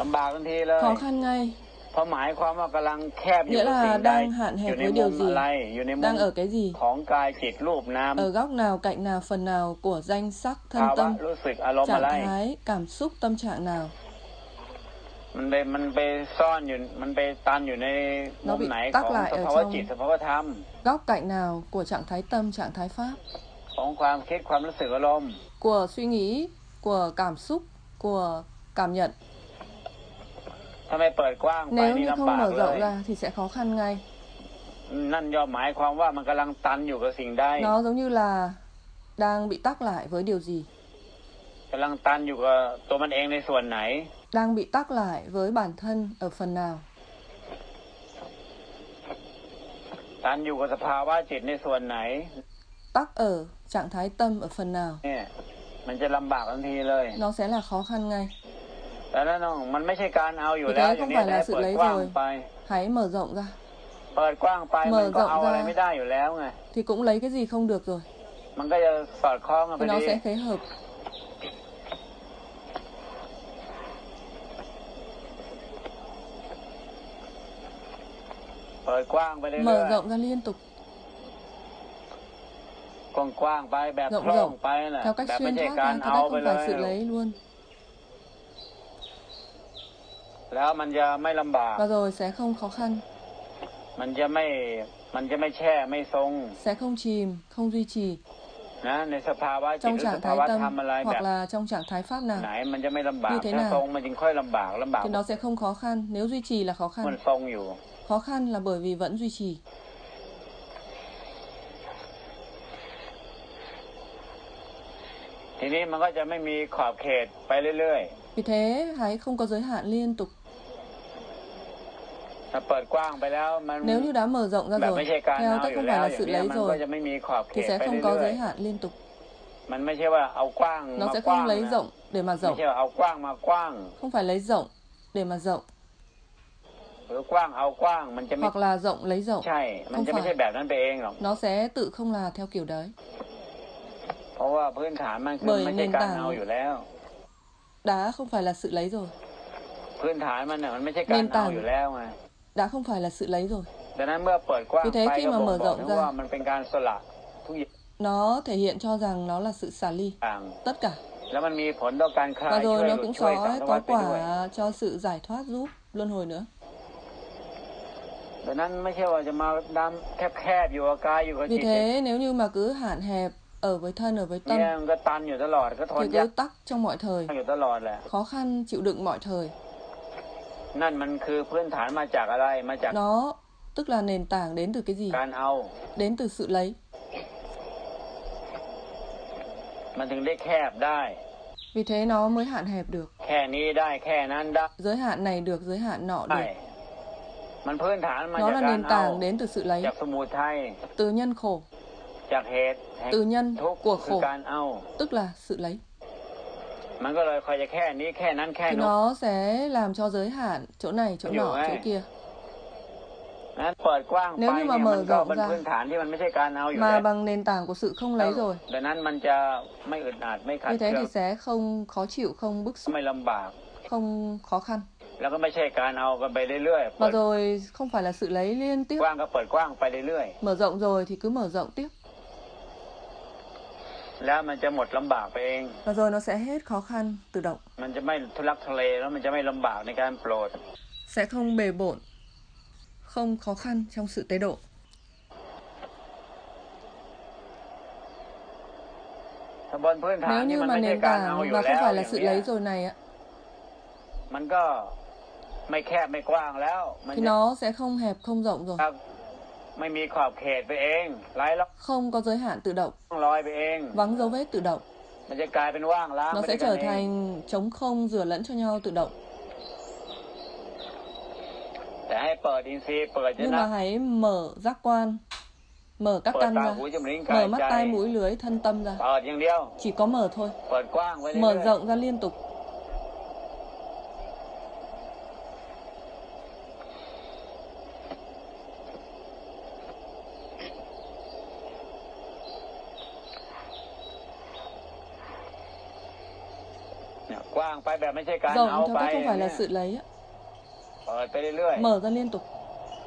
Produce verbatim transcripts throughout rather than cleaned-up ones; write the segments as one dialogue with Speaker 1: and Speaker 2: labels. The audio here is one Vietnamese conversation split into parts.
Speaker 1: ำบากทันทีเลย
Speaker 2: khó khăn ngay.
Speaker 1: เพราะหมายความว่ากำลังแคบอยู่
Speaker 2: Nghĩa
Speaker 1: กับ
Speaker 2: là
Speaker 1: สิ่งใด
Speaker 2: đang hạn
Speaker 1: อ
Speaker 2: hẹp
Speaker 1: ยู่ใน
Speaker 2: với
Speaker 1: มุ
Speaker 2: điều
Speaker 1: ม
Speaker 2: gì,
Speaker 1: อะไรอยู่ในมุม
Speaker 2: đang ở cái gì,
Speaker 1: ของกายจิตรูปนาม
Speaker 2: ở góc nào, cạnh nào, phần nào của danh sắc
Speaker 1: ภา
Speaker 2: thân
Speaker 1: วะ
Speaker 2: tâm,
Speaker 1: รู้สึกอารมณ์อะ
Speaker 2: trạng
Speaker 1: ไร
Speaker 2: thái, cảm xúc, tâm trạng nào.
Speaker 1: มันไปมันไปซ่อนอยู่มันไปตันอยู่ในมุ
Speaker 2: Nó
Speaker 1: ม
Speaker 2: bị
Speaker 1: ไหนข
Speaker 2: tắc
Speaker 1: อง
Speaker 2: lại
Speaker 1: ส
Speaker 2: ở
Speaker 1: ภาวะจิต
Speaker 2: trong
Speaker 1: สภาวะธรรม
Speaker 2: góc cạnh nào của trạng thái tâm, trạng thái pháp,
Speaker 1: ของความคิดความรู้สึกอารมณ์
Speaker 2: của suy nghĩ, của cảm xúc, của cảm nhận.
Speaker 1: ถ้าไม่เปิดกว้างไป
Speaker 2: Nếu
Speaker 1: นี่
Speaker 2: như
Speaker 1: ลำ
Speaker 2: không
Speaker 1: บาก
Speaker 2: mở
Speaker 1: เล
Speaker 2: rộng
Speaker 1: ย
Speaker 2: ra thì sẽ khó khăn ngay.
Speaker 1: นั่นย่อมหมายความว่ามันกำลังตันอยู่กับสิ่งใด
Speaker 2: Nó giống như là đang bị tắc lại với điều gì,
Speaker 1: กำลังตันอยู่กับตัวมันเองในส่วนไหน
Speaker 2: đang bị tắc lại với bản thân ở phần nào,
Speaker 1: ตันอยู่กับสภาวะจิตในส่วนไหน
Speaker 2: tắc ở trạng thái tâm ở phần nào,
Speaker 1: เนี่ยมันจะลำบากทันทีเลย
Speaker 2: nó sẽ là khó khăn ngay.
Speaker 1: แต่นั่นน้องมันไม่ใช่การเอาอยู่
Speaker 2: Vì
Speaker 1: แล้ว
Speaker 2: thế
Speaker 1: อย่าง
Speaker 2: không
Speaker 1: นี้
Speaker 2: phải
Speaker 1: ให้
Speaker 2: là sự
Speaker 1: เปิด
Speaker 2: lấy
Speaker 1: กว้าง
Speaker 2: rồi,
Speaker 1: ไป
Speaker 2: hãy mở rộng ra.
Speaker 1: เปิดกว้างไป
Speaker 2: mở
Speaker 1: มันก็
Speaker 2: rộng
Speaker 1: เอาอะไร
Speaker 2: ra
Speaker 1: ไม่ได้อยู่แล้วไง
Speaker 2: thì cũng lấy cái gì không được rồi,
Speaker 1: มันก็จะสอดคล้องกันไป
Speaker 2: thì nó
Speaker 1: ดี
Speaker 2: sẽ phối hợp.
Speaker 1: เปิดกว้างไปเรื่อย
Speaker 2: Mở rộng ra liên tục,
Speaker 1: ๆกว้างๆไปแบบ
Speaker 2: rộng
Speaker 1: โพร่ง
Speaker 2: rộng
Speaker 1: ไปน่ะ
Speaker 2: theo cách
Speaker 1: แบบไม่
Speaker 2: xuyên
Speaker 1: ใช่
Speaker 2: thoát
Speaker 1: การ
Speaker 2: ra, theo
Speaker 1: เอา
Speaker 2: cách
Speaker 1: ไป
Speaker 2: không
Speaker 1: เล
Speaker 2: phải
Speaker 1: ย
Speaker 2: sự lấy luôn.
Speaker 1: แล้วมันจะไม่ลำบาก
Speaker 2: Và rồi sẽ không khó khăn,
Speaker 1: มันจะไม่มันจะไม่แช่ไม่ทรง
Speaker 2: sẽ không chìm, không duy trì
Speaker 1: นะในสภาวะจิต
Speaker 2: trong
Speaker 1: หรือส
Speaker 2: trạng
Speaker 1: ภาวะ
Speaker 2: thái
Speaker 1: ธรรม
Speaker 2: tâm
Speaker 1: อะไรแบ
Speaker 2: hoặc
Speaker 1: บ
Speaker 2: là trong trạng thái pháp
Speaker 1: ไหน
Speaker 2: nào
Speaker 1: มันจะไม่ลำบาก
Speaker 2: như thế
Speaker 1: ถ้า
Speaker 2: nào
Speaker 1: ทรงมันจึงค่อยลำบากลำบาก
Speaker 2: thì nó sẽ không khó khăn. Nếu duy trì là khó
Speaker 1: มัน
Speaker 2: khăn,
Speaker 1: ทรงอยู่
Speaker 2: khó khăn là bởi vì vẫn duy trì.
Speaker 1: ทีนี้มันก็จะไม่มีขอบเขตไปเรื่อย
Speaker 2: Vì thế hãy không có giới hạn liên tục.
Speaker 1: ๆถ้าเปิดกว้างไปแล้วมัน
Speaker 2: Nếu như đã mở rộng ra
Speaker 1: แบบ
Speaker 2: rồi
Speaker 1: ไม่ใช่การ
Speaker 2: theo
Speaker 1: เอา
Speaker 2: cách
Speaker 1: อยู่
Speaker 2: không
Speaker 1: แล้
Speaker 2: phải
Speaker 1: ว
Speaker 2: là
Speaker 1: อย่า
Speaker 2: sự
Speaker 1: งนี้
Speaker 2: lấy
Speaker 1: มันก็
Speaker 2: rồi
Speaker 1: จะไม่มีขอบเข
Speaker 2: thì
Speaker 1: ต
Speaker 2: sẽ
Speaker 1: ไป
Speaker 2: không có
Speaker 1: เรื่อย
Speaker 2: giới hạn liên tục.
Speaker 1: ๆมันไม่ใช่ว่าเอากว้าง
Speaker 2: Nó
Speaker 1: มา
Speaker 2: sẽ
Speaker 1: กว้าง
Speaker 2: không lấy
Speaker 1: นะ
Speaker 2: rộng để mà
Speaker 1: ไม่
Speaker 2: rộng,
Speaker 1: ใช่ว่าเอากว้างมากว้าง
Speaker 2: không phải lấy rộng để mà rộng
Speaker 1: หรือกว้างเอากว้างมันจะไม่
Speaker 2: hoặc là rộng lấy rộng.
Speaker 1: ใช่ มัน
Speaker 2: Không
Speaker 1: จะไม่ใช่
Speaker 2: phải,
Speaker 1: แบบนั้นไปเองหรอก
Speaker 2: nó sẽ tự không là theo kiểu đấy.
Speaker 1: เพราะว่าพื้นฐานมันคือ
Speaker 2: Bởi
Speaker 1: ไม่ใช่
Speaker 2: nền
Speaker 1: การ
Speaker 2: tảng
Speaker 1: เอาอยู่แล้ว
Speaker 2: đã không phải là sự lấy rồi,
Speaker 1: พื้นฐานมันน่ะมันไม่ใช่การ
Speaker 2: nền
Speaker 1: เอา
Speaker 2: tảng
Speaker 1: อยู่แล้วไง
Speaker 2: đã không phải là sự lấy rồi.
Speaker 1: ดังนั้นเมื่อเปิดกว้าง
Speaker 2: Vì thế
Speaker 1: ไป
Speaker 2: khi
Speaker 1: ก็
Speaker 2: mà
Speaker 1: บ่ง
Speaker 2: mở
Speaker 1: บอก
Speaker 2: rộng
Speaker 1: ถึง
Speaker 2: ra,
Speaker 1: ว่ามันเป็นการสละทุกอย่
Speaker 2: nó thể hiện cho rằng nó là sự xả ly
Speaker 1: าง
Speaker 2: tất cả.
Speaker 1: แล้วมันมีผลต่อการคลาย
Speaker 2: Và
Speaker 1: ช่วย
Speaker 2: rồi
Speaker 1: ห
Speaker 2: nó
Speaker 1: ลุด
Speaker 2: cũng
Speaker 1: ช่วย
Speaker 2: có
Speaker 1: สังสารวั
Speaker 2: có
Speaker 1: ฏไปด้วย
Speaker 2: quả cho sự giải thoát giúp luân hồi nữa.
Speaker 1: ดังนั้นไม่ใช่ว่าจะมาดำแคบๆอยู่กับกายอยู่กับ
Speaker 2: Vì
Speaker 1: จิต
Speaker 2: thế nếu như mà cứ hạn hẹp ở với thân, ở với
Speaker 1: เนี่ย
Speaker 2: tâm
Speaker 1: มันก็ตันอยู่ตลอดก็ทน
Speaker 2: thì
Speaker 1: ยาก
Speaker 2: cứ tắc trong mọi thời,
Speaker 1: อยู่ตลอดแหละ
Speaker 2: khó khăn chịu đựng mọi thời.
Speaker 1: นั่นมันคือพื้นฐานมาจากอะไรมาจาก
Speaker 2: Nó tức là nền tảng đến từ cái gì?
Speaker 1: การเอา
Speaker 2: Đến từ sự lấy.
Speaker 1: มันถึงได้แคบได้
Speaker 2: Vì thế nó mới hạn hẹp được.
Speaker 1: แค่นี้ได้แค่นั้นได้
Speaker 2: Giới hạn này được, giới hạn nọ
Speaker 1: ใช่
Speaker 2: được.
Speaker 1: มันพื้นฐานมา
Speaker 2: Nó
Speaker 1: จาก
Speaker 2: là
Speaker 1: การ
Speaker 2: nền
Speaker 1: เอา
Speaker 2: tảng đến từ sự lấy,
Speaker 1: จากสมุทัย
Speaker 2: từ nhân khổ,
Speaker 1: จากเหตุแห่ง
Speaker 2: từ nhân
Speaker 1: ทุกข์
Speaker 2: của
Speaker 1: คือ
Speaker 2: khổ,
Speaker 1: การเอา
Speaker 2: tức là sự lấy.
Speaker 1: มันก็เลยคอยจะแค่นี้แค่นั้นแค่
Speaker 2: Thì
Speaker 1: นู้น
Speaker 2: nó sẽ làm cho giới hạn chỗ này, chỗ
Speaker 1: Hiểu
Speaker 2: nọ,
Speaker 1: ấy.
Speaker 2: chỗ kia.
Speaker 1: นั้นเปิดกว้างไป
Speaker 2: Nếu như mà
Speaker 1: เนี่ย
Speaker 2: mở
Speaker 1: มันก็
Speaker 2: rộng
Speaker 1: เป็น
Speaker 2: ra
Speaker 1: พื้นฐานที่มันไม่ใช่การเอาอยู่
Speaker 2: mà
Speaker 1: แล้ว
Speaker 2: bằng nền tảng của sự không lấy rồi,
Speaker 1: ดังนั้นมันจะไม่อึดอัดไม่ขัด
Speaker 2: như
Speaker 1: เคื
Speaker 2: thế
Speaker 1: อง
Speaker 2: thì sẽ không khó chịu, không bức xúc,
Speaker 1: ไม่ลำบาก
Speaker 2: không khó khăn.
Speaker 1: แล้วก็ไม่ใช่การเอากันไปเรื่อยๆเปิ
Speaker 2: Và
Speaker 1: ด
Speaker 2: rồi không phải là sự lấy liên tiếp,
Speaker 1: กว้างก็เปิดกว้างไปเรื่อย
Speaker 2: mở rộng rồi thì cứ mở rộng tiếp.
Speaker 1: ๆแล้วมันจะหมดลำบากไปเอง
Speaker 2: Và rồi nó sẽ hết khó khăn tự động,
Speaker 1: มันจะไม่ทุลักทุเลแล้วมันจะไม่ลำบากในการโปรด
Speaker 2: sẽ không bề bộn, không khó khăn trong sự tế độ.
Speaker 1: ถ้าบนพื้นฐาน
Speaker 2: Nếu
Speaker 1: ที่
Speaker 2: như
Speaker 1: มัน
Speaker 2: mà
Speaker 1: ไม่ใช่
Speaker 2: nền
Speaker 1: การเอา
Speaker 2: tảng
Speaker 1: อยู่
Speaker 2: mà
Speaker 1: แล้
Speaker 2: không
Speaker 1: ว
Speaker 2: phải
Speaker 1: อ
Speaker 2: là
Speaker 1: ย่าง
Speaker 2: sự
Speaker 1: เนี้ย
Speaker 2: lấy rồi này ạ,
Speaker 1: มันก็ไม่แคบไม่กว้างแล้วมัน
Speaker 2: thì
Speaker 1: จะ
Speaker 2: nó sẽ không hẹp, không rộng rồi,
Speaker 1: ไม่มีขอบเขตไปเองไร้ล่อง
Speaker 2: không có giới hạn tự động,
Speaker 1: รอยไปเอง
Speaker 2: vắng dấu vết tự động.
Speaker 1: มันจะกลายเป็นว่างล้าง
Speaker 2: Nó
Speaker 1: ไป
Speaker 2: sẽ
Speaker 1: ด้วยกั
Speaker 2: trở
Speaker 1: นเอง
Speaker 2: thành trống không, rửa lẫn cho nhau tự động.
Speaker 1: แต่ให้เปิดอินทรีย์เปิดจะ
Speaker 2: Nhưng
Speaker 1: นะ
Speaker 2: mà hãy mở giác quan, mở các
Speaker 1: เปิด
Speaker 2: căn
Speaker 1: ตา
Speaker 2: ra,
Speaker 1: หูจมูกลิ้นกาย
Speaker 2: mở mắt
Speaker 1: ใจ
Speaker 2: tai mũi lưới thân tâm ra.
Speaker 1: เปิดอย่างเดียว
Speaker 2: Chỉ có mở thôi,
Speaker 1: เปิดกว้างไว้เรื่
Speaker 2: mở
Speaker 1: อย
Speaker 2: rộng ra liên tục.
Speaker 1: ๆเนี่ยกว้างว้างไปแบบไม่ใช่การ
Speaker 2: Rộng
Speaker 1: เอา
Speaker 2: theo
Speaker 1: ไป
Speaker 2: cách
Speaker 1: อ
Speaker 2: không
Speaker 1: ย่าง
Speaker 2: phải
Speaker 1: เงี้
Speaker 2: là
Speaker 1: ย
Speaker 2: sự lấy á.
Speaker 1: เปิดไปเรื่อย
Speaker 2: Mở ra liên tục.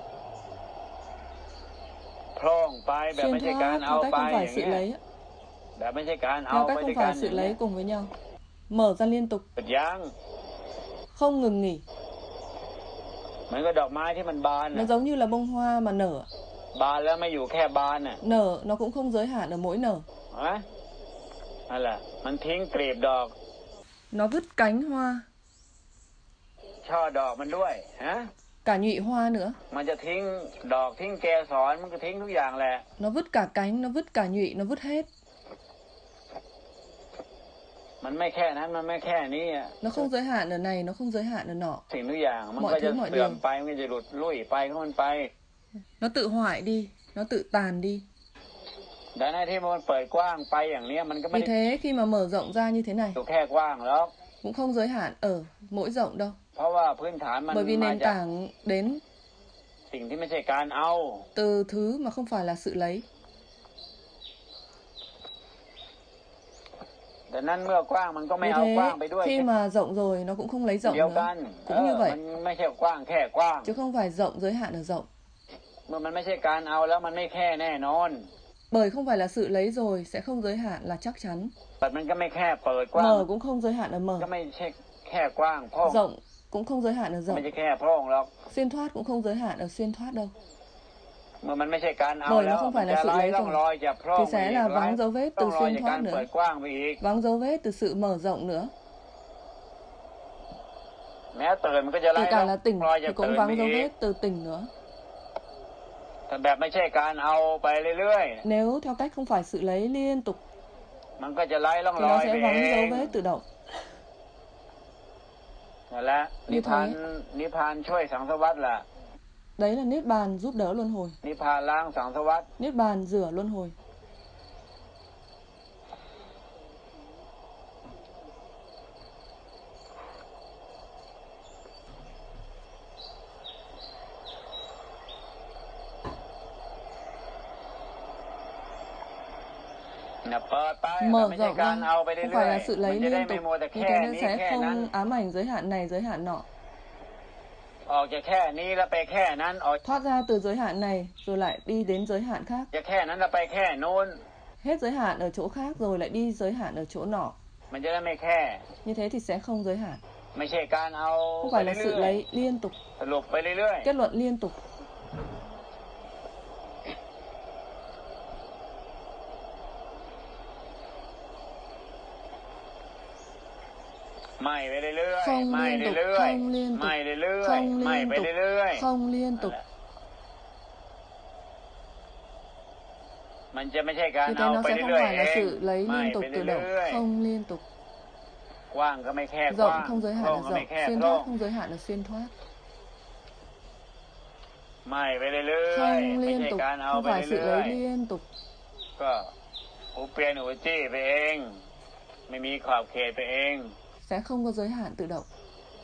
Speaker 1: ๆโพร่งไปแบบ
Speaker 2: Xuyên
Speaker 1: ไม่ใช่การ
Speaker 2: thoát
Speaker 1: เอา
Speaker 2: theo cách
Speaker 1: ไป
Speaker 2: không
Speaker 1: อ
Speaker 2: phải
Speaker 1: ย่าง
Speaker 2: sự
Speaker 1: เงี้ย
Speaker 2: lấy á.
Speaker 1: แบบไม่ใช่การเอา
Speaker 2: Theo
Speaker 1: ไป
Speaker 2: cách
Speaker 1: ด้ว
Speaker 2: không
Speaker 1: ยกั
Speaker 2: phải
Speaker 1: นอ
Speaker 2: sự
Speaker 1: ย่างเงี้
Speaker 2: lấy
Speaker 1: ย
Speaker 2: cùng với nhau. Mở ra liên tục,
Speaker 1: หยุดยั้ง
Speaker 2: không ngừng nghỉ.
Speaker 1: เหมือนกับดอกไม้ที่มันบาน
Speaker 2: Nó
Speaker 1: น่ะ
Speaker 2: giống như là bông hoa mà nở.
Speaker 1: บานแล้วไม่อยู่แค่บานน่ะ
Speaker 2: Nở nó cũng không giới hạn ở mỗi nở.
Speaker 1: เห็นไหมนั่นแหละมันทิ้งกลีบดอก
Speaker 2: Nó vứt cánh hoa,
Speaker 1: ช่อดอกมันด้วยฮะ
Speaker 2: cả nhụy hoa nữa.
Speaker 1: มันจะทิ้งดอกทิ้งแกสรมันก็ทิ้งทุกอย่างแหละ
Speaker 2: Nó vứt cả cánh, nó vứt cả nhụy, nó vứt hết.
Speaker 1: มันไม่แค่นั้นมันไม่แค่นี้อ่ะ
Speaker 2: Nó không giới hạn ở này, nó không giới hạn ở nọ.
Speaker 1: สิ่งทุกอย่างมัน
Speaker 2: mọi
Speaker 1: ก็
Speaker 2: thứ
Speaker 1: จะ
Speaker 2: mọi
Speaker 1: เสื่อม
Speaker 2: điều
Speaker 1: ไปมันก็จะหลุดลุ่ยไปของมันไป
Speaker 2: Nó tự hoại đi, nó tự tàn đi.
Speaker 1: ดังนั้นที่มันเปิดกว้างไปอย่างเนี้ยมันก็ไม่
Speaker 2: Vì
Speaker 1: ได้
Speaker 2: thế khi mà mở rộng ra như thế này
Speaker 1: อยู่แค่กว้างแล้ว
Speaker 2: cũng không giới hạn ở mỗi rộng đâu.
Speaker 1: เพราะว่าพื้นฐานมัน
Speaker 2: Bởi vì
Speaker 1: มา
Speaker 2: nền
Speaker 1: จาก
Speaker 2: tảng đến
Speaker 1: สิ่งที่ไม่ใช่การเอา
Speaker 2: từ thứ mà không phải là sự lấy.
Speaker 1: ดังนั้นเมื่อกว้างมันก็ไม่
Speaker 2: Vì
Speaker 1: เอากว้าง
Speaker 2: thế
Speaker 1: ไปด้วย
Speaker 2: khi mà rộng rồi nó cũng không lấy rộng
Speaker 1: เดียวกั
Speaker 2: nữa.
Speaker 1: น
Speaker 2: Cũng
Speaker 1: เอ
Speaker 2: như
Speaker 1: อ
Speaker 2: vậy.
Speaker 1: มันไม่ใช่กว้างแค่กว้าง
Speaker 2: Chứ không phải rộng giới hạn ở rộng.
Speaker 1: เมื่อมันไม่ใช่การเอาแล้วมันไม่แค่แน่นอน
Speaker 2: Bởi không phải là sự lấy rồi sẽ không giới hạn là chắc chắn.
Speaker 1: แต่มันก็ไม่แค่เปิดกว้าง
Speaker 2: Mở cũng không giới hạn ở
Speaker 1: ก็
Speaker 2: mở.
Speaker 1: ไม่ใช่แค่กว้างโพร่ง
Speaker 2: Rộng cũng không giới hạn ở
Speaker 1: ไม่
Speaker 2: rộng.
Speaker 1: ใช่แค่โพร่งหรอก
Speaker 2: Xuyên thoát cũng không giới hạn ở xuyên thoát đâu.
Speaker 1: เมื่อมันไม่ใช่การเอา
Speaker 2: Bởi
Speaker 1: แล้
Speaker 2: nó
Speaker 1: ว
Speaker 2: không
Speaker 1: มั
Speaker 2: phải
Speaker 1: น
Speaker 2: là
Speaker 1: จะ
Speaker 2: sự
Speaker 1: ไล่
Speaker 2: lấy
Speaker 1: ร่องร
Speaker 2: rồi.
Speaker 1: อยจากโพร่ง
Speaker 2: Thì
Speaker 1: ไป
Speaker 2: sẽ
Speaker 1: อีก
Speaker 2: là
Speaker 1: ไล่
Speaker 2: vắng dấu vết
Speaker 1: ร่อ
Speaker 2: từ
Speaker 1: งรอย
Speaker 2: xuyên
Speaker 1: จาก
Speaker 2: thoát
Speaker 1: การ
Speaker 2: nữa.
Speaker 1: เปิดกว้างไปอีก
Speaker 2: Vắng dấu vết từ sự mở rộng nữa.
Speaker 1: แม้ตื่นมันก็จะไล่
Speaker 2: Kể
Speaker 1: ร่
Speaker 2: cả
Speaker 1: อง
Speaker 2: là tỉnh
Speaker 1: รอย
Speaker 2: thì
Speaker 1: จาก
Speaker 2: cũng
Speaker 1: ตื่นไป
Speaker 2: vắng dấu
Speaker 1: อีก
Speaker 2: vết từ tỉnh nữa.
Speaker 1: แต่แบบไม่ใช่การเอาไปเรื่อย
Speaker 2: Nếu theo cách không phải sự lấy liên tục
Speaker 1: ๆมันก็จะไล่ร่อง
Speaker 2: thì
Speaker 1: ร
Speaker 2: nó
Speaker 1: อย
Speaker 2: sẽ
Speaker 1: ไปเอ
Speaker 2: vắng
Speaker 1: ง
Speaker 2: dấu vết tự động.
Speaker 1: นั่นแหละ
Speaker 2: như
Speaker 1: นิพพาน
Speaker 2: thế
Speaker 1: นิพพานช่วยสังสวัฏล่ะ
Speaker 2: Đấy là Niết Bàn giúp đỡ luân hồi.
Speaker 1: นิพพานล้างสังสวัฏ
Speaker 2: Niết Bàn rửa luân hồi.
Speaker 1: นะเปิดไป
Speaker 2: Mở
Speaker 1: ไม่ใช่
Speaker 2: rộng
Speaker 1: การ
Speaker 2: ra
Speaker 1: เอาไป
Speaker 2: không
Speaker 1: เรื่
Speaker 2: phải
Speaker 1: อย
Speaker 2: là sự
Speaker 1: ๆ มัน
Speaker 2: lấy
Speaker 1: จะได้
Speaker 2: liên
Speaker 1: ไม่
Speaker 2: tục.
Speaker 1: มัวแต่
Speaker 2: Như
Speaker 1: แค่
Speaker 2: thế nó
Speaker 1: นี้
Speaker 2: sẽ
Speaker 1: แค่นั้น
Speaker 2: không ám ảnh giới hạn này, giới hạn nọ.
Speaker 1: ออกจากแค่นี้แล้วไปแค่นั้นออก
Speaker 2: Thoát ra từ giới hạn này rồi lại đi đến giới hạn khác.
Speaker 1: จากแค่นั้นแล้วไปแค่นู้น
Speaker 2: Hết giới hạn ở chỗ khác rồi lại đi giới hạn ở chỗ nọ.
Speaker 1: มันจะได้ไม่แค่
Speaker 2: Như thế thì sẽ không giới hạn.
Speaker 1: ไม่ใช่การเอา
Speaker 2: Không
Speaker 1: ไป
Speaker 2: phải là
Speaker 1: เรื่
Speaker 2: sự
Speaker 1: อย
Speaker 2: lấy liên tục.
Speaker 1: ๆสรุปไปเรื่อย
Speaker 2: Kết luận liên tục.
Speaker 1: ๆไม่ไปเรื่อย
Speaker 2: Không
Speaker 1: ๆไม่
Speaker 2: liên tục,
Speaker 1: เรื่อย
Speaker 2: không liên
Speaker 1: ๆ
Speaker 2: tục,
Speaker 1: ไม่เรื่อย
Speaker 2: không
Speaker 1: ๆไม่
Speaker 2: liên
Speaker 1: ไป
Speaker 2: tục,
Speaker 1: เรื่อยๆ
Speaker 2: không liên tục.
Speaker 1: มันจะไม่ใช่การ
Speaker 2: Vì thế
Speaker 1: เอา
Speaker 2: nó
Speaker 1: ไป
Speaker 2: sẽ không
Speaker 1: เรื่อยๆ
Speaker 2: phải
Speaker 1: เอ
Speaker 2: là
Speaker 1: ง
Speaker 2: sự lấy
Speaker 1: ไม่
Speaker 2: liên
Speaker 1: ไป
Speaker 2: tục tự
Speaker 1: เรื่
Speaker 2: động,
Speaker 1: อย
Speaker 2: không liên tục.
Speaker 1: ๆกว้างก็ไม่แค่ก
Speaker 2: Rộng
Speaker 1: ว้าง
Speaker 2: không giới
Speaker 1: โพร่
Speaker 2: hạn
Speaker 1: ง
Speaker 2: là
Speaker 1: ก็ไม่
Speaker 2: rộng,
Speaker 1: แค่
Speaker 2: xuyên
Speaker 1: โพร่ง
Speaker 2: thoát không giới hạn là xuyên thoát.
Speaker 1: ไม่ไปเรื่อยๆ
Speaker 2: Không
Speaker 1: ไม่
Speaker 2: liên
Speaker 1: ใช่
Speaker 2: tục,
Speaker 1: การเอา
Speaker 2: không
Speaker 1: ไป
Speaker 2: phải sự
Speaker 1: เรื่อย
Speaker 2: lấy liên tục.
Speaker 1: ๆก็หูเปลี่ยนหูจี้ไปเอง ไม่มีขอบเขตไปเอง
Speaker 2: Sẽ không có giới hạn tự động.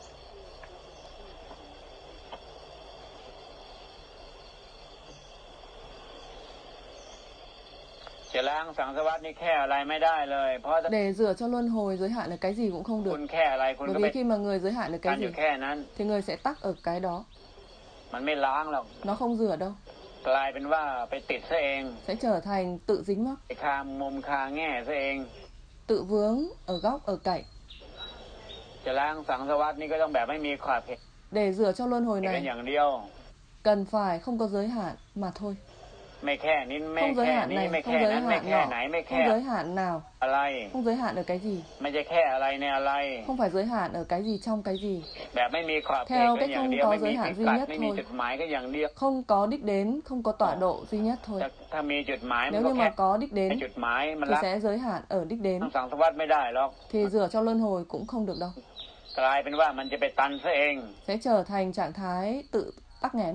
Speaker 1: จะล้างสังสวัฏนี่แค่อะไรไม่ได้เลย เพราะ
Speaker 2: Để rửa cho luân hồi giới hạn là cái gì cũng không
Speaker 1: คุ
Speaker 2: được.
Speaker 1: ณแค่อะไรคุณ
Speaker 2: Bởi
Speaker 1: ก็ไป
Speaker 2: vì khi mà người giới hạn được
Speaker 1: กัน
Speaker 2: cái
Speaker 1: อ
Speaker 2: gì
Speaker 1: ยู่แค่นั้น
Speaker 2: thì người sẽ tắc ở cái đó.
Speaker 1: มันไม่ล้างหรอก
Speaker 2: Nó không rửa đâu.
Speaker 1: กลายเป็นว่าไปติดซะเอง
Speaker 2: Sẽ trở thành tự dính mắc,
Speaker 1: ไปคามุมคาแง่ซะเอง
Speaker 2: tự vướng ở góc, ở cạnh.
Speaker 1: จะล้างสังสวัฏนี่ก็ต้องแบบไม่มีขอบเขต
Speaker 2: Để rửa cho luân hồi
Speaker 1: เป็น
Speaker 2: này
Speaker 1: อย่างเดียว
Speaker 2: cần phải không có giới hạn mà thôi.
Speaker 1: ไม่แค่นี้ไม่
Speaker 2: Không giới
Speaker 1: แค่
Speaker 2: hạn
Speaker 1: นี้
Speaker 2: này,
Speaker 1: ไม่
Speaker 2: không
Speaker 1: แค่
Speaker 2: giới
Speaker 1: นั้นไม่
Speaker 2: hạn
Speaker 1: แค่ไหน
Speaker 2: nọ,
Speaker 1: ไม่แค่
Speaker 2: không giới hạn nào,
Speaker 1: อะไร
Speaker 2: không giới hạn ở cái gì,
Speaker 1: ไม่จะแค่อะไรในอะไร
Speaker 2: không phải giới hạn ở cái gì trong cái gì.
Speaker 1: แบบไม่มีขอบเขต
Speaker 2: Theo
Speaker 1: ก็
Speaker 2: cách
Speaker 1: อย่าง
Speaker 2: không
Speaker 1: เดียว
Speaker 2: có
Speaker 1: ไม่มี
Speaker 2: giới
Speaker 1: พิ
Speaker 2: hạn duy
Speaker 1: กัด
Speaker 2: nhất
Speaker 1: ไม่มี
Speaker 2: thôi.
Speaker 1: จุดหมายก็อย่างเดียว
Speaker 2: Không có đích đến, không có tọa độ duy nhất thôi.
Speaker 1: ถ้าถ้ามีจุดหมายมัน
Speaker 2: Nếu
Speaker 1: ก็
Speaker 2: như
Speaker 1: แค่
Speaker 2: mà có đích
Speaker 1: ไอ้
Speaker 2: đến
Speaker 1: จุดหมายมัน
Speaker 2: thì
Speaker 1: ล้าง
Speaker 2: sẽ giới hạn ở đích đến.
Speaker 1: สังสวัฏไม่ได้หรอก
Speaker 2: Thì rửa cho luân hồi cũng không được đâu.
Speaker 1: กลายเป็นว่ามันจะไปตันซะเอง
Speaker 2: Sẽ trở thành trạng thái tự tắc nghẽn.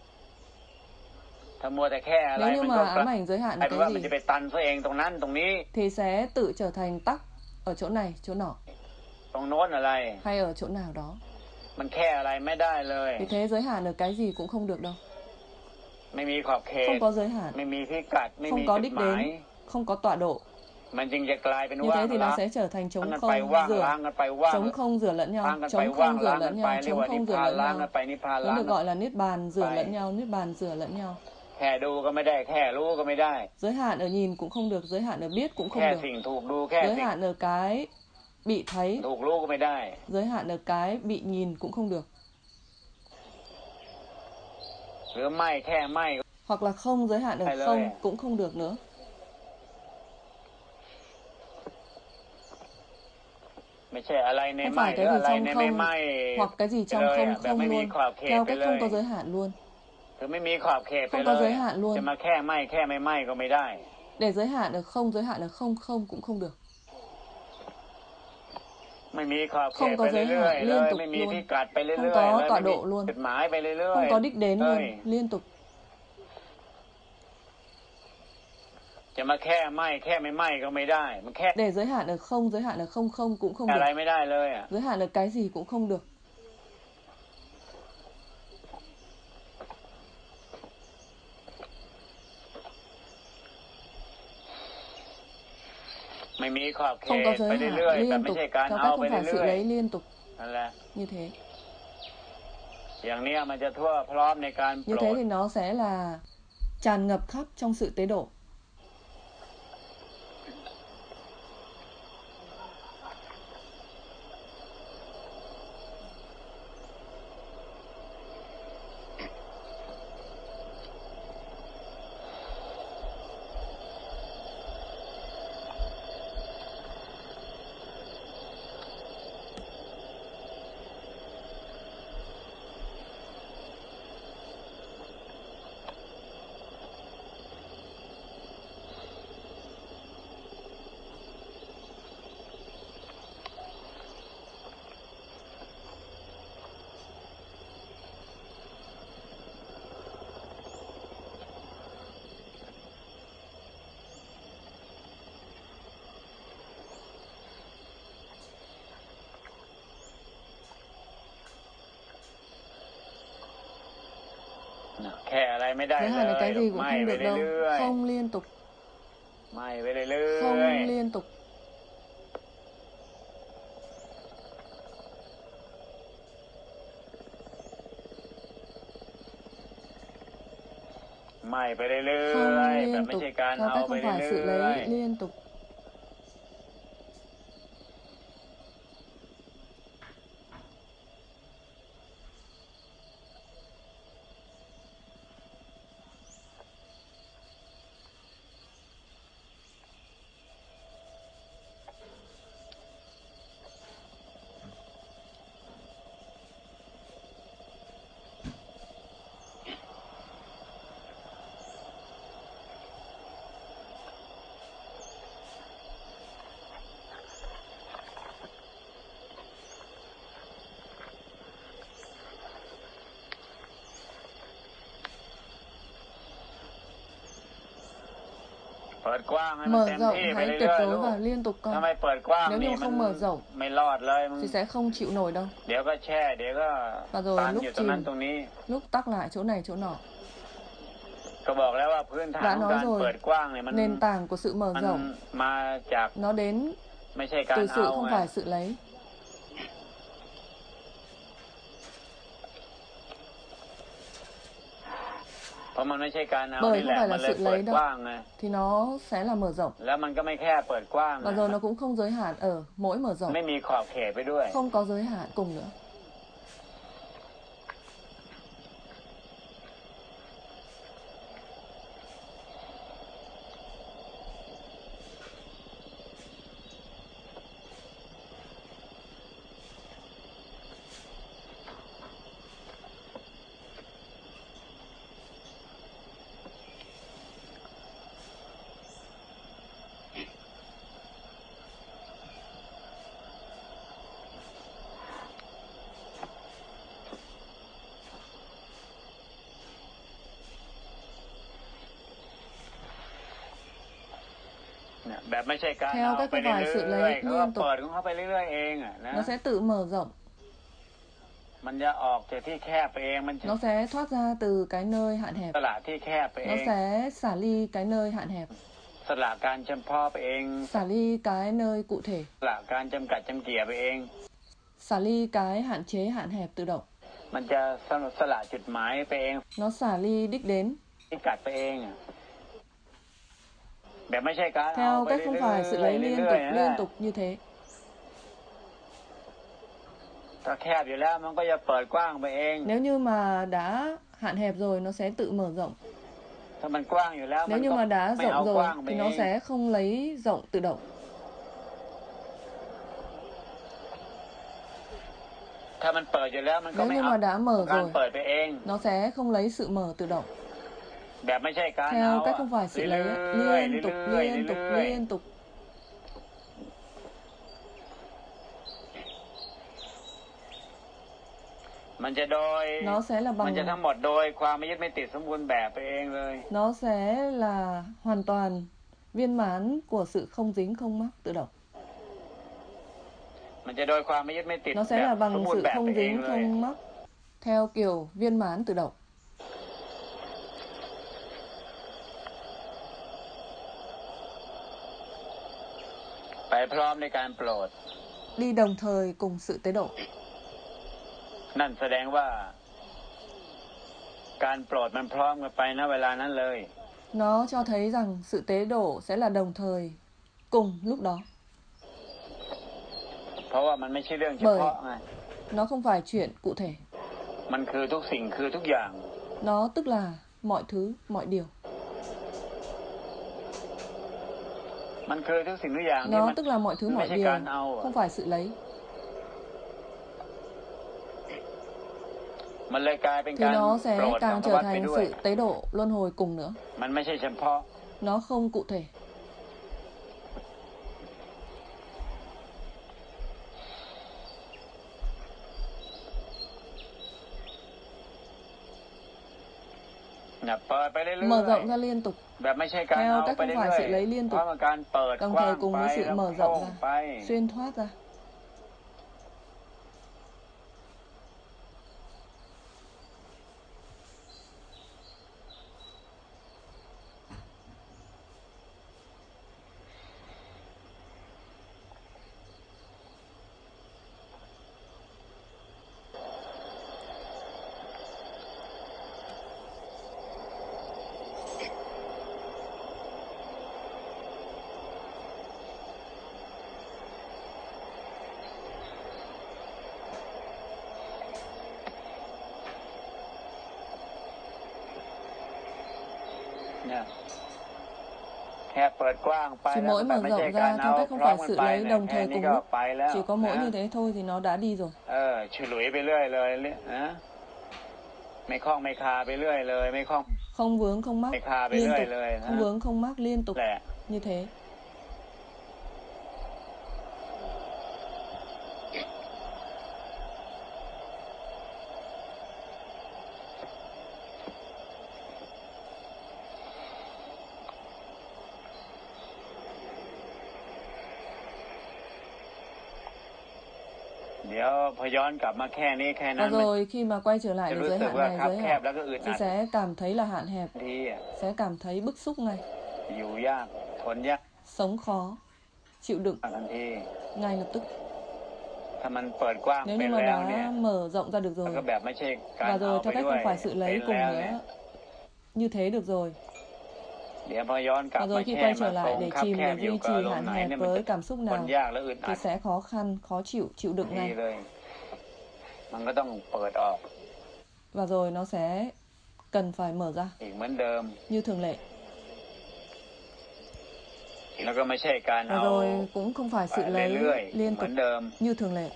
Speaker 1: ถ้ามัวแต่แค่อะไร
Speaker 2: Nếu như
Speaker 1: มันก็
Speaker 2: mà
Speaker 1: กลาย
Speaker 2: ám ảnh giới hạn
Speaker 1: เป็
Speaker 2: là
Speaker 1: นว่า
Speaker 2: cái
Speaker 1: มัน
Speaker 2: gì
Speaker 1: จะไปตันซะเองตรงนั้นตรงนี้
Speaker 2: thì sẽ tự trở thành tắc ở chỗ này, chỗ nọ
Speaker 1: ตรงโน้นอะไร
Speaker 2: hay ở chỗ nào đó.
Speaker 1: มันแค่อะไรไม่ได้เลย
Speaker 2: Vì thế giới hạn ở cái gì cũng không được đâu.
Speaker 1: ไม่มีขอบเขต
Speaker 2: Không có giới hạn,
Speaker 1: ไม่มีพิกัดไม่มี
Speaker 2: không có
Speaker 1: จุด
Speaker 2: đích
Speaker 1: หมาย
Speaker 2: đến, không có tọa độ,
Speaker 1: มันจึงจะกลายเป็น
Speaker 2: Như
Speaker 1: ว่าง
Speaker 2: thế thì nó
Speaker 1: ล้าง
Speaker 2: sẽ trở thành
Speaker 1: ล้าง
Speaker 2: trống
Speaker 1: กันไป
Speaker 2: không
Speaker 1: ว่าง
Speaker 2: rửa,
Speaker 1: ล้างกันไปว่าง
Speaker 2: trống không rửa lẫn
Speaker 1: ล้าง
Speaker 2: nhau,
Speaker 1: กันไป
Speaker 2: trống
Speaker 1: ว่าง
Speaker 2: không rửa
Speaker 1: ล้างกั
Speaker 2: lẫn
Speaker 1: นไป
Speaker 2: nhau,
Speaker 1: เรียก
Speaker 2: trống
Speaker 1: ว่านิพ
Speaker 2: không
Speaker 1: พา
Speaker 2: rửa
Speaker 1: น
Speaker 2: lẫn
Speaker 1: ล้างกัน
Speaker 2: nhau.
Speaker 1: ไปนิพพาน
Speaker 2: Nó
Speaker 1: ล้าง
Speaker 2: được
Speaker 1: กัน
Speaker 2: gọi là niết bàn rửa
Speaker 1: Phải.
Speaker 2: lẫn nhau, niết bàn rửa lẫn nhau.
Speaker 1: แค่ดูก็ไม่ได้แค่รู้ก็ไม่ได้
Speaker 2: Giới hạn ở nhìn cũng không được, giới hạn ở biết cũng không
Speaker 1: แค่
Speaker 2: được.
Speaker 1: สิ่งถูกดูแค่
Speaker 2: Giới
Speaker 1: สิ่ง
Speaker 2: hạn ở cái bị thấy,
Speaker 1: ถูกรู้ก็ไม่ได้
Speaker 2: giới hạn ở cái bị nhìn cũng không được.
Speaker 1: หรือไม่แค่ไม่
Speaker 2: Hoặc là không, giới hạn ở
Speaker 1: Hay là
Speaker 2: không
Speaker 1: vậy?
Speaker 2: cũng không được nữa.
Speaker 1: ไม่ใช่อะไรใน
Speaker 2: Không
Speaker 1: ไม่
Speaker 2: phải
Speaker 1: หรือ
Speaker 2: cái
Speaker 1: อะ
Speaker 2: gì
Speaker 1: ไร
Speaker 2: trong
Speaker 1: ในไม่
Speaker 2: không
Speaker 1: ไม่
Speaker 2: hoặc cái gì
Speaker 1: ไป
Speaker 2: trong
Speaker 1: เลย
Speaker 2: không
Speaker 1: อะแบบ
Speaker 2: không
Speaker 1: ไม่มี
Speaker 2: luôn,
Speaker 1: ขอบเขต
Speaker 2: theo
Speaker 1: ไป
Speaker 2: cách
Speaker 1: เล
Speaker 2: không
Speaker 1: ย
Speaker 2: có giới hạn luôn.
Speaker 1: คือไม่มีขอบเขตไป
Speaker 2: Không
Speaker 1: เล
Speaker 2: có
Speaker 1: ย
Speaker 2: giới hạn luôn.
Speaker 1: จะมาแค่ไม่แค่ไม่ไม่ก็ไม่ได้
Speaker 2: Để giới hạn ở không, giới hạn ở không không cũng không được.
Speaker 1: ไม่มีขอบเขต
Speaker 2: Không
Speaker 1: ไป
Speaker 2: có giới
Speaker 1: เรื่อย
Speaker 2: hạn
Speaker 1: ๆเล
Speaker 2: liên
Speaker 1: ย
Speaker 2: tục
Speaker 1: ไม่มี
Speaker 2: luôn.
Speaker 1: พิกัดไปเรื่อย
Speaker 2: Không
Speaker 1: ๆ
Speaker 2: có
Speaker 1: เลย
Speaker 2: tọa
Speaker 1: ไม่มี
Speaker 2: độ luôn.
Speaker 1: จุดหมายไปเรื่อย
Speaker 2: Không
Speaker 1: ๆ
Speaker 2: có đích đến
Speaker 1: เล
Speaker 2: luôn,
Speaker 1: ย
Speaker 2: liên tục.
Speaker 1: จะมาแค่ไม่แค่ไม่ไม่ก็ไม่ได้ มันแค่
Speaker 2: Để giới hạn ở không, giới hạn ở không không cũng không
Speaker 1: อะไร
Speaker 2: được.
Speaker 1: ไม่ได้เลยอ่ะ
Speaker 2: Giới hạn ở cái gì cũng không được.
Speaker 1: ไม่มีขอบเข
Speaker 2: Không
Speaker 1: ต
Speaker 2: có
Speaker 1: ไป
Speaker 2: giới
Speaker 1: เรื่อย
Speaker 2: hạn
Speaker 1: ๆแต่
Speaker 2: liên
Speaker 1: ไม่
Speaker 2: tục,
Speaker 1: ใช่การ
Speaker 2: theo
Speaker 1: เอา
Speaker 2: cách
Speaker 1: ไป
Speaker 2: không phải sự
Speaker 1: เรื่อย
Speaker 2: lấy liên tục
Speaker 1: ๆนั่นแหละ
Speaker 2: như thế.
Speaker 1: อย่างเนี้ยมันจะทั่วพร้อมในการโป
Speaker 2: Như
Speaker 1: ร
Speaker 2: thế
Speaker 1: ด
Speaker 2: thì nó sẽ là tràn ngập khắp trong sự tế độ.
Speaker 1: แค่อะไรไม่ได้
Speaker 2: Giới
Speaker 1: เล
Speaker 2: hạn ở
Speaker 1: ย
Speaker 2: cái gì cũng
Speaker 1: ไม่
Speaker 2: không
Speaker 1: ไป
Speaker 2: được
Speaker 1: เรื่
Speaker 2: đâu.
Speaker 1: อย
Speaker 2: Không liên tục,
Speaker 1: ๆไม่ไปเรื่อย
Speaker 2: không
Speaker 1: ๆ
Speaker 2: liên tục.
Speaker 1: ไม่ไปเรื่
Speaker 2: Không
Speaker 1: อยๆแบบ
Speaker 2: liên
Speaker 1: ไม่
Speaker 2: tục,
Speaker 1: ใช่การ
Speaker 2: theo
Speaker 1: เอา
Speaker 2: cách
Speaker 1: ไป
Speaker 2: không
Speaker 1: เรื่
Speaker 2: phải sự
Speaker 1: อย
Speaker 2: lấy liên tục.
Speaker 1: ๆเปิดกว้างให้มัน
Speaker 2: Mở
Speaker 1: เต็ม
Speaker 2: rộng,
Speaker 1: ที่ไป
Speaker 2: hãy
Speaker 1: เรื่
Speaker 2: tuyệt
Speaker 1: อยๆ
Speaker 2: đối
Speaker 1: ลูก
Speaker 2: và liên tục
Speaker 1: ถ้า
Speaker 2: con.
Speaker 1: ไม่เปิดกว้าง
Speaker 2: Nếu
Speaker 1: นี่
Speaker 2: như
Speaker 1: มัน
Speaker 2: không mở rộng
Speaker 1: ไม่รอดเลยมัน
Speaker 2: thì sẽ không chịu nổi đâu.
Speaker 1: เดี๋ยวก็แช่เดี๋ยวก็
Speaker 2: Và rồi
Speaker 1: ตัน
Speaker 2: lúc
Speaker 1: อยู่ตรงนั้น
Speaker 2: chìm,
Speaker 1: ตรงนี้
Speaker 2: lúc tắc lại chỗ này chỗ nọ.
Speaker 1: ก็บอกแล้วว่าพื้นฐาน
Speaker 2: đã
Speaker 1: ของ
Speaker 2: nói
Speaker 1: การ
Speaker 2: rồi,
Speaker 1: เปิดกว้างเนี่ยมัน
Speaker 2: nền tảng của sự mở
Speaker 1: มัน
Speaker 2: rộng
Speaker 1: มาจาก
Speaker 2: nó đến
Speaker 1: ไม่ใช่การ
Speaker 2: từ
Speaker 1: เอา
Speaker 2: sự không
Speaker 1: ไง
Speaker 2: phải sự lấy.
Speaker 1: เพราะมันไม่ใช่การเอา
Speaker 2: Bởi
Speaker 1: นี่
Speaker 2: không
Speaker 1: แหละ
Speaker 2: phải
Speaker 1: มั
Speaker 2: là
Speaker 1: นเลย
Speaker 2: sự
Speaker 1: เปิด
Speaker 2: lấy
Speaker 1: ก
Speaker 2: đâu
Speaker 1: ว้างไง
Speaker 2: thì nó sẽ là mở rộng.
Speaker 1: แล้วมันก็ไม่แค่เปิดกว้าง
Speaker 2: Và
Speaker 1: นะ
Speaker 2: rồi nó cũng không giới hạn ở mỗi mở rộng,
Speaker 1: ไม่มีขอบเขตไปด้วย
Speaker 2: không có giới hạn cùng nữa.
Speaker 1: เนี่ยแบบไม่ใช่การ
Speaker 2: Theo
Speaker 1: เอา
Speaker 2: cách
Speaker 1: ไป
Speaker 2: không
Speaker 1: เรื่
Speaker 2: phải sự
Speaker 1: อย
Speaker 2: lấy
Speaker 1: ๆเขาก็
Speaker 2: liên tục,
Speaker 1: เปิดของเขาไปเรื่อยๆเองอ่ะนะ
Speaker 2: nó sẽ tự mở rộng,
Speaker 1: มันจะออกจากที่แคบไปเองมันจะ
Speaker 2: nó sẽ thoát ra từ cái nơi hạn hẹp,
Speaker 1: ตลาดที่แคบไปเอ
Speaker 2: nó
Speaker 1: ง
Speaker 2: sẽ xả ly cái nơi hạn hẹp.
Speaker 1: สละการจำเพาะไปเอง
Speaker 2: xả ly cái nơi cụ thể,
Speaker 1: สละการจำกัดจำเกี่ยไปเอง
Speaker 2: xả ly cái hạn chế hạn hẹp tự động.
Speaker 1: มันจะสละจุดหมายไปเอง
Speaker 2: Nó xả ly đích đến
Speaker 1: ที่กัดไปเองแบบไม่ใช่การเอา
Speaker 2: theo
Speaker 1: ไป
Speaker 2: cách
Speaker 1: เรื่
Speaker 2: không
Speaker 1: อย
Speaker 2: phải sự lấy
Speaker 1: ๆ
Speaker 2: liên
Speaker 1: เรื่อย
Speaker 2: tục
Speaker 1: ๆนั่นแห
Speaker 2: liên
Speaker 1: ละ
Speaker 2: tục như thế.
Speaker 1: ถ้าแคบอยู่แล้วมันก็จะเปิดกว้างไปเอง
Speaker 2: Nếu như mà đã hạn hẹp rồi nó sẽ tự mở rộng.
Speaker 1: ถ้ามันกว้างอยู่แล้ว
Speaker 2: Nếu như mà đã
Speaker 1: ไม่เอา
Speaker 2: rộng
Speaker 1: ก
Speaker 2: rồi
Speaker 1: ว้างไป
Speaker 2: thì
Speaker 1: เอ
Speaker 2: nó
Speaker 1: ง
Speaker 2: sẽ không lấy rộng tự động.
Speaker 1: ถ้ามันเปิดอยู่แล้วมันก็
Speaker 2: Nếu
Speaker 1: ไม่
Speaker 2: như
Speaker 1: เอา
Speaker 2: mà đã mở
Speaker 1: การ
Speaker 2: rồi
Speaker 1: เปิดไปเอง
Speaker 2: nó sẽ không lấy sự mở tự động.
Speaker 1: แบบไม่ใช่การ
Speaker 2: Theo
Speaker 1: เอา
Speaker 2: cách không phải sự lấy
Speaker 1: เรื่อย
Speaker 2: liên
Speaker 1: ๆ
Speaker 2: tục
Speaker 1: เรื่อย
Speaker 2: liên
Speaker 1: ๆ
Speaker 2: tục
Speaker 1: เรื่อย
Speaker 2: liên tục.
Speaker 1: ๆมันจะโดย
Speaker 2: Nó sẽ là
Speaker 1: มันจะทั้ง
Speaker 2: bằng
Speaker 1: หมดโดยความไม่ยึดไม่ติดสมบูรณ์แบบไปเองเลย
Speaker 2: nó sẽ là hoàn toàn viên mãn của sự không dính không mắc tự động.
Speaker 1: มันจะโดยความไม่ยึดไม่ติด
Speaker 2: Nó sẽ
Speaker 1: แบบ
Speaker 2: là
Speaker 1: สม
Speaker 2: bằng
Speaker 1: บูร
Speaker 2: sự
Speaker 1: ณ์แบบไป
Speaker 2: không
Speaker 1: เอง
Speaker 2: dính
Speaker 1: เลย
Speaker 2: không mắc theo kiểu viên mãn tự động.
Speaker 1: ไปพร้อมในการโปรด
Speaker 2: Đi đồng thời cùng sự tế độ.
Speaker 1: นั่นแสดงว่า การโปรดมันพร้อมกันไปณเวลานั้นเลย
Speaker 2: Nó cho thấy rằng sự tế độ sẽ là đồng thời cùng lúc đó.
Speaker 1: เพราะว่ามันไม่ใช่เรื่องเฉพาะไง
Speaker 2: Nó không phải chuyện cụ thể.
Speaker 1: มันคือทุกสิ่งคือทุกอย่าง
Speaker 2: Nó tức là mọi thứ, mọi điều.
Speaker 1: มันคือทุกสิ่งทุกอย่างที่
Speaker 2: Nó
Speaker 1: มัน
Speaker 2: tức là mọi thứ,
Speaker 1: ไม่
Speaker 2: mọi
Speaker 1: ใช่
Speaker 2: điều,
Speaker 1: การเอาอะ
Speaker 2: không phải sự lấy.
Speaker 1: มันเลยกลายเป็น
Speaker 2: Thì
Speaker 1: การ
Speaker 2: nó
Speaker 1: โปร
Speaker 2: sẽ
Speaker 1: ดของ
Speaker 2: càng
Speaker 1: ท
Speaker 2: trở
Speaker 1: วัตไป
Speaker 2: thành
Speaker 1: ด้วย
Speaker 2: sự tế độ luân hồi cùng nữa.
Speaker 1: มันไม่ใช่เฉพาะ
Speaker 2: Nó không cụ thể.
Speaker 1: เนี่ยเปิดไปเรื่อย
Speaker 2: Mở rộng ra liên tục
Speaker 1: ๆแบบไม่ใช่การ
Speaker 2: theo
Speaker 1: เอา
Speaker 2: cách
Speaker 1: ไป
Speaker 2: không
Speaker 1: เรื่
Speaker 2: phải
Speaker 1: อย
Speaker 2: sự lấy
Speaker 1: ๆ
Speaker 2: liên
Speaker 1: เพ
Speaker 2: tục,
Speaker 1: ราะมันการเปิด
Speaker 2: đồng
Speaker 1: กว้าง
Speaker 2: thời cùng
Speaker 1: ไป
Speaker 2: với sự
Speaker 1: แล้ว
Speaker 2: mở
Speaker 1: โล่ง
Speaker 2: rộng
Speaker 1: ไป
Speaker 2: ra, xuyên thoát ra.
Speaker 1: เนี่ยแค่เปิดกว้างไป
Speaker 2: Chỉ
Speaker 1: แล้ว
Speaker 2: mỗi
Speaker 1: แบบ
Speaker 2: mở
Speaker 1: ไม่ใช่
Speaker 2: rộng
Speaker 1: การ
Speaker 2: ra
Speaker 1: เอา
Speaker 2: theo cách không
Speaker 1: พร้อม
Speaker 2: phải
Speaker 1: กัน
Speaker 2: sự
Speaker 1: ไป
Speaker 2: lấy
Speaker 1: เนี่ย
Speaker 2: đồng
Speaker 1: แค่
Speaker 2: thời
Speaker 1: นี้
Speaker 2: cùng
Speaker 1: ก็
Speaker 2: lúc.
Speaker 1: ไปแล้ว
Speaker 2: Chỉ có mỗi
Speaker 1: นะ
Speaker 2: như thế thôi thì nó đã đi rồi.
Speaker 1: เออฉลุยไปเรื่อยเลยนะไม่คล้องไม่คาไปเรื่อยเลยไม่คล้อง
Speaker 2: Không vướng không mắc
Speaker 1: ไม่คาไป
Speaker 2: liên
Speaker 1: เรื่อย
Speaker 2: tục,
Speaker 1: เลยนะ
Speaker 2: không vướng không mắc liên tục
Speaker 1: แหละ
Speaker 2: như thế.
Speaker 1: เดี๋ยวพอย้อนกลับมาแค่นี้แค่นั้
Speaker 2: Và
Speaker 1: น
Speaker 2: rồi khi mà quay trở lại
Speaker 1: จะ
Speaker 2: với
Speaker 1: รู้
Speaker 2: giới
Speaker 1: สึก
Speaker 2: hạn
Speaker 1: ว่า
Speaker 2: này,
Speaker 1: คับ
Speaker 2: giới
Speaker 1: แคบ
Speaker 2: hạn,
Speaker 1: แล้วก็อึด
Speaker 2: thì
Speaker 1: อัด
Speaker 2: sẽ cảm thấy là hạn hẹp,
Speaker 1: ทีอ่ะ
Speaker 2: sẽ cảm thấy bức xúc ngay,
Speaker 1: อยู่ยากทนยาก
Speaker 2: sống khó, chịu đựng
Speaker 1: ทันที
Speaker 2: ngay lập tức.
Speaker 1: ถ้ามันเปิดกว้าง
Speaker 2: Nếu
Speaker 1: ไป
Speaker 2: như mà
Speaker 1: แล้วเนี่ย
Speaker 2: đã mở rộng ra được
Speaker 1: แล้ว
Speaker 2: rồi,
Speaker 1: ก็แบบไม่ใช่การ
Speaker 2: và
Speaker 1: เอา
Speaker 2: rồi
Speaker 1: ไป
Speaker 2: theo cách
Speaker 1: ด้วย
Speaker 2: không phải sự
Speaker 1: เป็
Speaker 2: lấy
Speaker 1: น
Speaker 2: cùng
Speaker 1: แล้วเนี่ย
Speaker 2: nữa, như thế được rồi.
Speaker 1: เดี๋ยวพอย้อนกลับ
Speaker 2: Và
Speaker 1: มา
Speaker 2: rồi khi
Speaker 1: แค่
Speaker 2: quay
Speaker 1: มา
Speaker 2: trở
Speaker 1: ทรง
Speaker 2: lại để
Speaker 1: คับ
Speaker 2: chìm
Speaker 1: แค
Speaker 2: để
Speaker 1: บอยู่
Speaker 2: duy
Speaker 1: กับ
Speaker 2: trì
Speaker 1: อารม
Speaker 2: hạn
Speaker 1: ณ์ไหน
Speaker 2: hẹp
Speaker 1: เนี่ยมัน
Speaker 2: với
Speaker 1: จะ
Speaker 2: cảm xúc
Speaker 1: ทน
Speaker 2: nào
Speaker 1: ยากและอึดอั
Speaker 2: thì
Speaker 1: ด
Speaker 2: sẽ khó khăn, khó chịu, chịu đựng
Speaker 1: ที
Speaker 2: ngay.
Speaker 1: เลย มันก็ต้องเปิดออก
Speaker 2: Và rồi nó sẽ cần phải mở ra
Speaker 1: อีกเหมือนเดิม
Speaker 2: như thường lệ.
Speaker 1: แล้วก็ไม่ใช่การ
Speaker 2: Và
Speaker 1: เอา
Speaker 2: rồi cũng không phải
Speaker 1: ไป
Speaker 2: sự lấy
Speaker 1: เรื่อยๆ
Speaker 2: liên
Speaker 1: เหมือ
Speaker 2: tục
Speaker 1: นเดิม
Speaker 2: như thường lệ.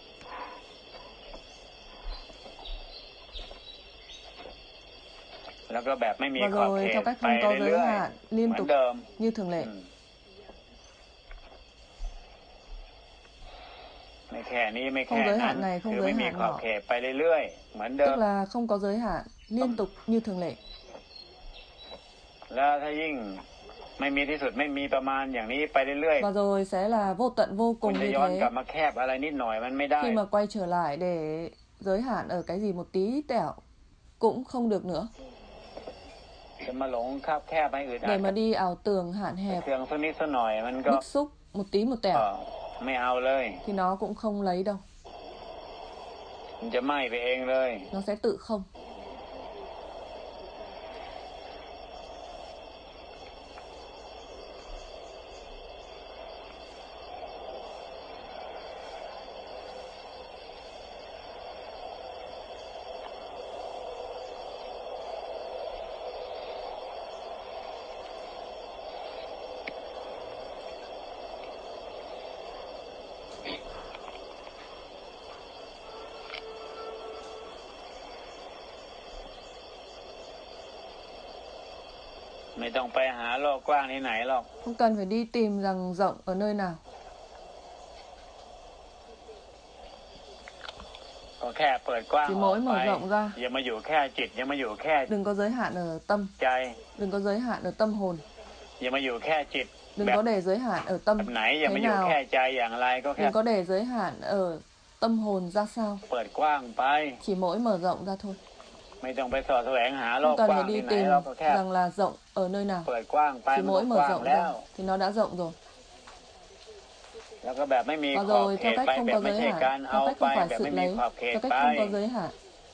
Speaker 1: แล้วก็แบบไม่มี
Speaker 2: Và
Speaker 1: ขอบเข
Speaker 2: rồi
Speaker 1: ต
Speaker 2: theo cách
Speaker 1: ไป
Speaker 2: không có
Speaker 1: เรื่
Speaker 2: giới
Speaker 1: อย
Speaker 2: hạn
Speaker 1: ๆ
Speaker 2: liên
Speaker 1: เหมือน
Speaker 2: tục
Speaker 1: เดิม
Speaker 2: như thường lệ.
Speaker 1: อืมไม่แค่นี้ไม่แค่
Speaker 2: Không giới
Speaker 1: นั้น
Speaker 2: hạn này,
Speaker 1: คื
Speaker 2: không
Speaker 1: อไม่
Speaker 2: giới
Speaker 1: มี
Speaker 2: hạn
Speaker 1: ขอบ
Speaker 2: nọ.
Speaker 1: เขตไปเรื่อยๆเหมือนเดิ
Speaker 2: Tức
Speaker 1: ม
Speaker 2: là không có giới hạn, liên tục như thường lệ.
Speaker 1: แล้วถ้ายิ่งไม่มีที่สุดไม่มีประมาณอย่างนี้ไปเรื่อย
Speaker 2: Và rồi sẽ là vô tận vô
Speaker 1: ๆคุณ
Speaker 2: cùng
Speaker 1: จะ
Speaker 2: như
Speaker 1: ย้อนกลับ
Speaker 2: thế.
Speaker 1: มาแคบอะไรนิดหน่อยมันไม่ได้
Speaker 2: Khi mà quay trở lại để giới hạn ở cái gì một tí tẹo cũng không được nữa.
Speaker 1: จะมาหลงคับแคบให้อึดอั
Speaker 2: Để
Speaker 1: ด
Speaker 2: mà đi ảo tưởng hạn
Speaker 1: แต่
Speaker 2: hẹp,
Speaker 1: เครื่องสักนิดสักหน่อยมันก็
Speaker 2: bức xúc một tí một
Speaker 1: ก็
Speaker 2: tẹo
Speaker 1: ไม่เอาเลย
Speaker 2: thì nó cũng không lấy đâu.
Speaker 1: มันจะไหม้ไปเองเลย
Speaker 2: Nó sẽ tự không.
Speaker 1: ไม่ต้องไปหาโลกกว้างที่ไหนหรอก
Speaker 2: Không cần phải đi tìm rằng rộng ở nơi nào.
Speaker 1: ก็แค่เปิดกว้าง
Speaker 2: Chỉ
Speaker 1: ออก
Speaker 2: mỗi
Speaker 1: ไป
Speaker 2: mở rộng ra.
Speaker 1: อย่ามาอยู่แค่จิตอย่ามาอยู่แค่
Speaker 2: Đừng có giới hạn ở tâm,
Speaker 1: ใจ
Speaker 2: đừng có giới hạn ở tâm hồn,
Speaker 1: อย่ามาอยู่แค่จิต
Speaker 2: đừng
Speaker 1: แบบ
Speaker 2: có để giới hạn ở tâm
Speaker 1: แบบไหนอย่า
Speaker 2: thế
Speaker 1: มาอยู่แค่
Speaker 2: nào,
Speaker 1: ใจอย่างไรก็แค่
Speaker 2: đừng có để giới hạn ở tâm hồn ra sao.
Speaker 1: เปิดกว้างไป
Speaker 2: Chỉ mỗi mở rộng ra thôi.
Speaker 1: ไม่ต้องไปสอดแสวงหาโล
Speaker 2: Không
Speaker 1: ก
Speaker 2: cần
Speaker 1: กว้า
Speaker 2: phải
Speaker 1: ง
Speaker 2: đi
Speaker 1: ที่ไหน
Speaker 2: tìm
Speaker 1: เราก็แค่
Speaker 2: rằng là rộng ở nơi nào.
Speaker 1: เปิดกว้างไป
Speaker 2: Chỉ
Speaker 1: มัน
Speaker 2: mỗi
Speaker 1: ก็
Speaker 2: mở
Speaker 1: กว้าง
Speaker 2: rộng
Speaker 1: แล้ว
Speaker 2: ra thì nó đã rộng rồi.
Speaker 1: แล้วก็แบบไม่มี
Speaker 2: Và
Speaker 1: ขอบ
Speaker 2: rồi
Speaker 1: เข
Speaker 2: theo
Speaker 1: ต
Speaker 2: cách
Speaker 1: ไป
Speaker 2: không
Speaker 1: แบบ
Speaker 2: có
Speaker 1: ไม่
Speaker 2: giới
Speaker 1: ใช่การ
Speaker 2: hạn,
Speaker 1: เอา
Speaker 2: theo cách
Speaker 1: ไป
Speaker 2: không phải
Speaker 1: แบบ
Speaker 2: sự
Speaker 1: ไม่มี
Speaker 2: lấy,
Speaker 1: ขอบเขต
Speaker 2: theo cách
Speaker 1: ไป
Speaker 2: không có giới hạn.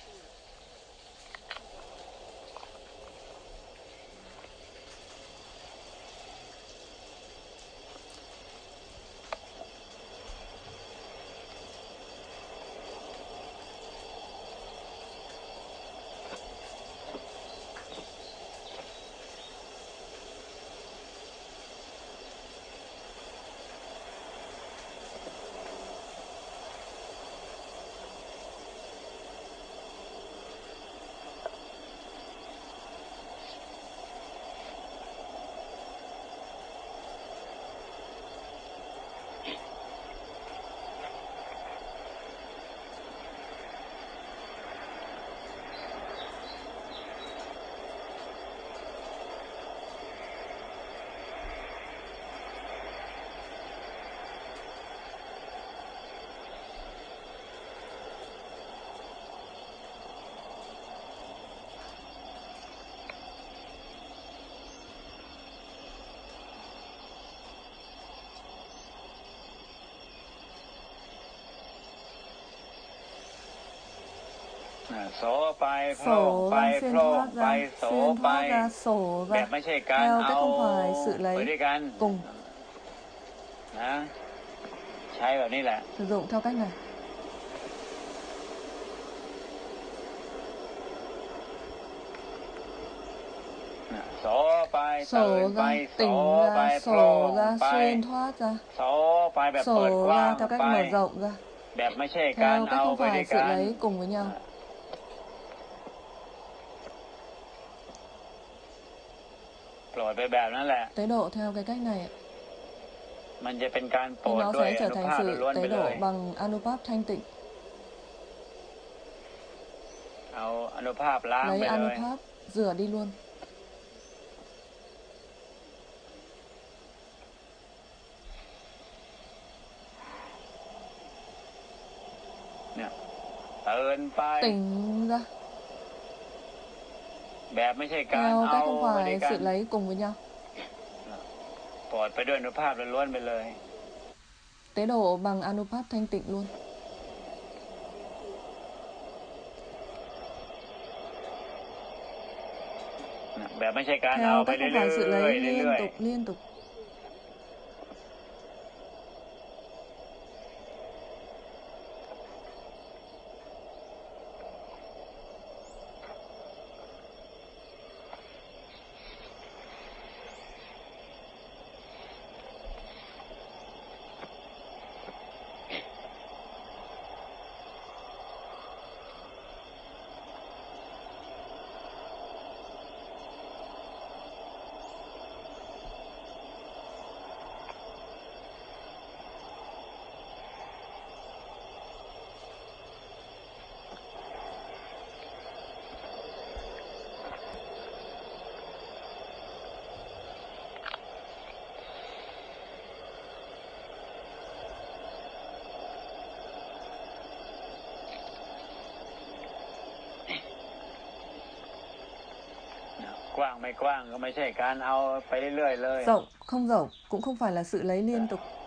Speaker 1: อ่าโสไปโผล่
Speaker 2: Sổ
Speaker 1: ไป
Speaker 2: ra,
Speaker 1: โผ
Speaker 2: xuyên
Speaker 1: ล่
Speaker 2: thoát
Speaker 1: ไป
Speaker 2: ra,
Speaker 1: โส
Speaker 2: xuyên
Speaker 1: ไป
Speaker 2: thoát ra, sổ
Speaker 1: แบบ
Speaker 2: ra.
Speaker 1: ไม่ใช่การ
Speaker 2: Theo
Speaker 1: เอา
Speaker 2: cách không phải sự
Speaker 1: ไปด้วย
Speaker 2: lấy
Speaker 1: กัน
Speaker 2: cùng.
Speaker 1: นะใช้แบบนี้แหละ
Speaker 2: Sử dụng theo cách này.
Speaker 1: น่ะโสไปตื่น
Speaker 2: Sổ
Speaker 1: ไป
Speaker 2: ra,
Speaker 1: โส
Speaker 2: tỉnh
Speaker 1: ไป
Speaker 2: ra,
Speaker 1: โผล่
Speaker 2: sổ ra,
Speaker 1: ไป
Speaker 2: xuyên thoát ra.
Speaker 1: โสไปแบบเปิด
Speaker 2: Sổ
Speaker 1: กว้าง
Speaker 2: ra theo cách
Speaker 1: ไป
Speaker 2: mở rộng ra.
Speaker 1: แบบไม่ใช่การ
Speaker 2: Theo cách
Speaker 1: เอา
Speaker 2: không
Speaker 1: ไปด้วย
Speaker 2: phải sự
Speaker 1: กัน
Speaker 2: lấy cùng với nhau.
Speaker 1: โปรดไปแบบนั้นแหละ
Speaker 2: Tế độ theo cái cách này ạ.
Speaker 1: มันจะเป็นการโปร
Speaker 2: Thì
Speaker 1: ด
Speaker 2: nó
Speaker 1: ด้วย
Speaker 2: sẽ
Speaker 1: อ
Speaker 2: trở
Speaker 1: นุ
Speaker 2: thành
Speaker 1: ภาพ
Speaker 2: sự
Speaker 1: ล้วนๆไป
Speaker 2: tế
Speaker 1: เล
Speaker 2: độ
Speaker 1: ย
Speaker 2: bằng Anupap thanh tịnh.
Speaker 1: เอาอนุภาพล้าง
Speaker 2: Lấy
Speaker 1: ไปเลย
Speaker 2: Anupap rửa đi luôn.
Speaker 1: เนี่ยตื่นไป
Speaker 2: Tỉnh ra.
Speaker 1: แบบไม่ใช่การ
Speaker 2: Theo
Speaker 1: เอา
Speaker 2: cách không
Speaker 1: ไปด้วย
Speaker 2: phải
Speaker 1: กัน
Speaker 2: sự lấy cùng với nhau.
Speaker 1: โปรดไปด้วยอนุภาพล้วนๆไปเลย
Speaker 2: Tế độ bằng Anupap thanh tịnh luôn.
Speaker 1: นะแบบไม่ใช่การเอา
Speaker 2: Theo
Speaker 1: ไป
Speaker 2: cách
Speaker 1: เรื่อ
Speaker 2: không
Speaker 1: ย
Speaker 2: phải sự
Speaker 1: ๆ
Speaker 2: lấy
Speaker 1: เรื่
Speaker 2: liên
Speaker 1: อย
Speaker 2: tục, liên tục.
Speaker 1: ว้างไม่กว้างก็ไม่ใช่การเอาไปเรื่อยๆเลย
Speaker 2: Rộng không rộng cũng không phải là sự lấy liên tục.